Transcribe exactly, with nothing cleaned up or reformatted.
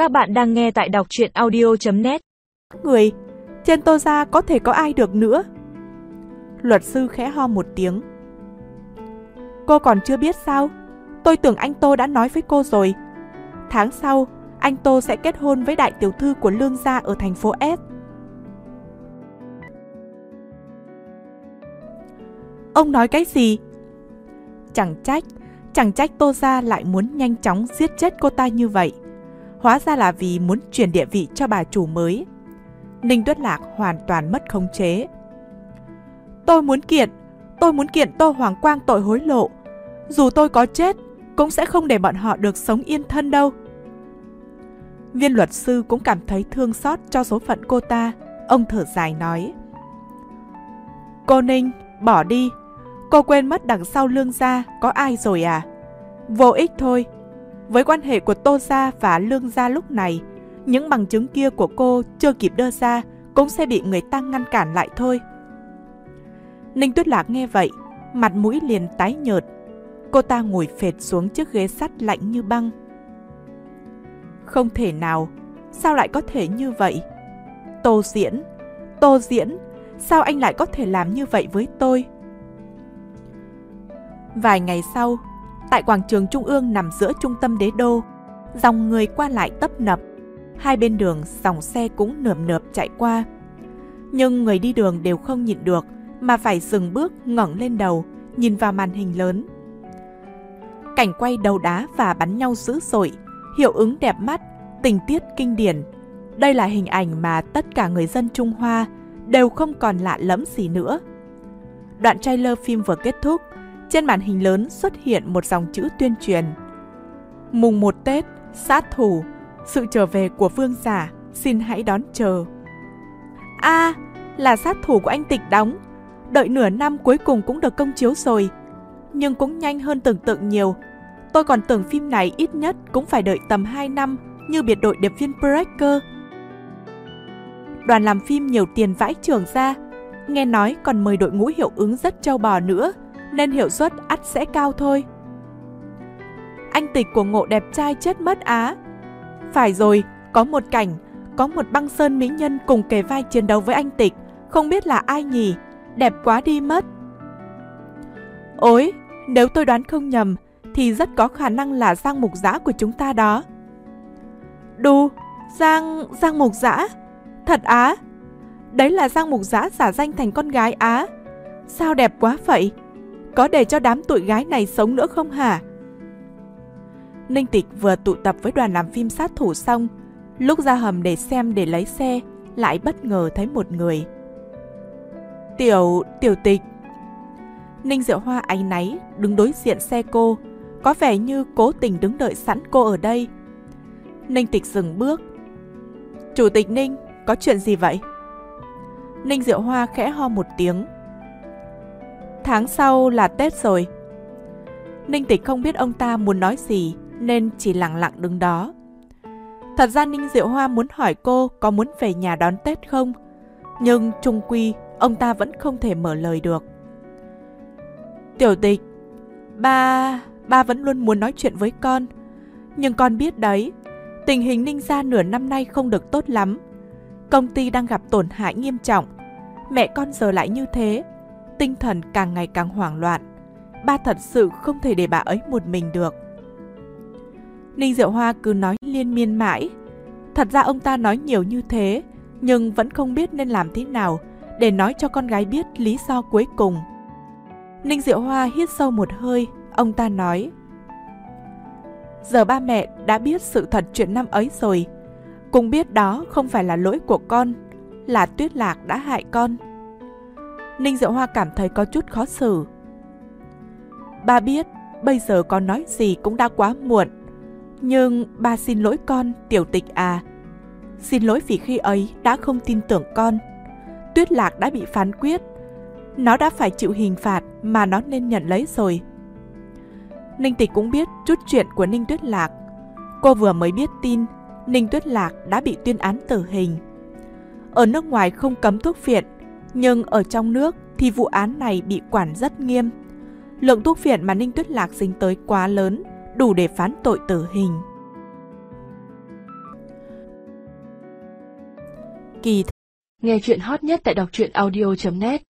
Các bạn đang nghe tại đọc truyện audio chấm net. Người, trên Tô gia có thể có ai được nữa? Luật sư khẽ ho một tiếng. Cô còn chưa biết sao? Tôi tưởng anh Tô đã nói với cô rồi. Tháng sau, anh Tô sẽ kết hôn với đại tiểu thư của Lương gia ở thành phố S. Ông nói cái gì? Chẳng trách, chẳng trách Tô gia lại muốn nhanh chóng giết chết cô ta như vậy. Hóa ra là vì muốn chuyển địa vị cho bà chủ mới. Ninh Tuyết Lạc hoàn toàn mất khống chế. Tôi muốn kiện, tôi muốn kiện Tô Hoàng Quang tội hối lộ. Dù tôi có chết, cũng sẽ không để bọn họ được sống yên thân đâu. Viên luật sư cũng cảm thấy thương xót cho số phận cô ta. Ông thở dài nói. Cô Ninh, bỏ đi. Cô quên mất đằng sau Lương gia có ai rồi à? Vô ích thôi. Với quan hệ của Tô gia và Lương gia lúc này, những bằng chứng kia của cô chưa kịp đưa ra cũng sẽ bị người ta ngăn cản lại thôi. Ninh Tuyết Lạc nghe vậy, mặt mũi liền tái nhợt. Cô ta ngồi phệt xuống chiếc ghế sắt lạnh như băng. Không thể nào, sao lại có thể như vậy? Tô Diễn, Tô Diễn, sao anh lại có thể làm như vậy với tôi? Vài ngày sau, tại quảng trường trung ương nằm giữa trung tâm đế đô, dòng người qua lại tấp nập, hai bên đường dòng xe cũng nườm nượp chạy qua. Nhưng người đi đường đều không nhịn được mà phải dừng bước ngẩng lên đầu, nhìn vào màn hình lớn. Cảnh quay đấu đá và bắn nhau dữ dội, hiệu ứng đẹp mắt, tình tiết kinh điển. Đây là hình ảnh mà tất cả người dân Trung Hoa đều không còn lạ lẫm gì nữa. Đoạn trailer phim vừa kết thúc, trên màn hình lớn xuất hiện một dòng chữ tuyên truyền. Mùng một Tết, sát thủ, sự trở về của vương giả, xin hãy đón chờ. À, là sát thủ của anh Tịch đóng. Đợi nửa năm cuối cùng cũng được công chiếu rồi. Nhưng cũng nhanh hơn tưởng tượng nhiều. Tôi còn tưởng phim này ít nhất cũng phải đợi tầm hai năm như biệt đội điệp viên Breaker. Đoàn làm phim nhiều tiền vãi chưởng ra. Nghe nói còn mời đội ngũ hiệu ứng rất trâu bò nữa, nên hiệu suất ắt sẽ cao thôi. Anh Tịch của Ngộ đẹp trai chết mất á. Phải rồi, có một cảnh, có một băng sơn mỹ nhân cùng kề vai chiến đấu với anh Tịch, không biết là ai nhỉ, đẹp quá đi mất. Ôi, nếu tôi đoán không nhầm, thì rất có khả năng là Giang Mục Dã của chúng ta đó. Đù, Giang, Giang Mục Dã? Thật á? Đấy là Giang Mục Dã giả danh thành con gái á? Sao đẹp quá vậy? Có để cho đám tụi gái này sống nữa không hả? Ninh Tịch vừa tụ tập với đoàn làm phim sát thủ xong, lúc ra hầm để xem để lấy xe, lại bất ngờ thấy một người. Tiểu, Tiểu Tịch. Ninh Diệu Hoa áy náy đứng đối diện xe cô, có vẻ như cố tình đứng đợi sẵn cô ở đây. Ninh Tịch dừng bước. Chủ tịch Ninh, có chuyện gì vậy? Ninh Diệu Hoa khẽ ho một tiếng. Tháng sau là Tết rồi. Ninh Tịch không biết ông ta muốn nói gì nên chỉ lặng lặng đứng đó. Thật ra Ninh Diệu Hoa muốn hỏi cô có muốn về nhà đón Tết không, nhưng chung quy ông ta vẫn không thể mở lời được. Tiểu Tịch, ba, ba vẫn luôn muốn nói chuyện với con, nhưng con biết đấy, tình hình Ninh gia nửa năm nay không được tốt lắm. Công ty đang gặp tổn hại nghiêm trọng, mẹ con giờ lại như thế, tinh thần càng ngày càng hoảng loạn. Ba thật sự không thể để bà ấy một mình được. Ninh Diệu Hoa cứ nói liên miên mãi. Thật ra ông ta nói nhiều như thế, nhưng vẫn không biết nên làm thế nào để nói cho con gái biết lý do cuối cùng. Ninh Diệu Hoa hít sâu một hơi, ông ta nói. Giờ ba mẹ đã biết sự thật chuyện năm ấy rồi, cũng biết đó không phải là lỗi của con, là Tuyết Lạc đã hại con. Ninh Diệu Hoa cảm thấy có chút khó xử. Ba biết bây giờ con nói gì cũng đã quá muộn, nhưng ba xin lỗi con, Tiểu Tịch à. Xin lỗi vì khi ấy đã không tin tưởng con. Tuyết Lạc đã bị phán quyết, nó đã phải chịu hình phạt mà nó nên nhận lấy rồi. Ninh Tịch cũng biết chút chuyện của Ninh Tuyết Lạc. Cô vừa mới biết tin Ninh Tuyết Lạc đã bị tuyên án tử hình. Ở nước ngoài không cấm thuốc phiện, nhưng ở trong nước thì vụ án này bị quản rất nghiêm. Lượng thuốc phiện mà Ninh Tuyết Lạc dính tới quá lớn, đủ để phán tội tử hình. kỳ. Nghe chuyện hot nhất tại đọc truyện audio chấm net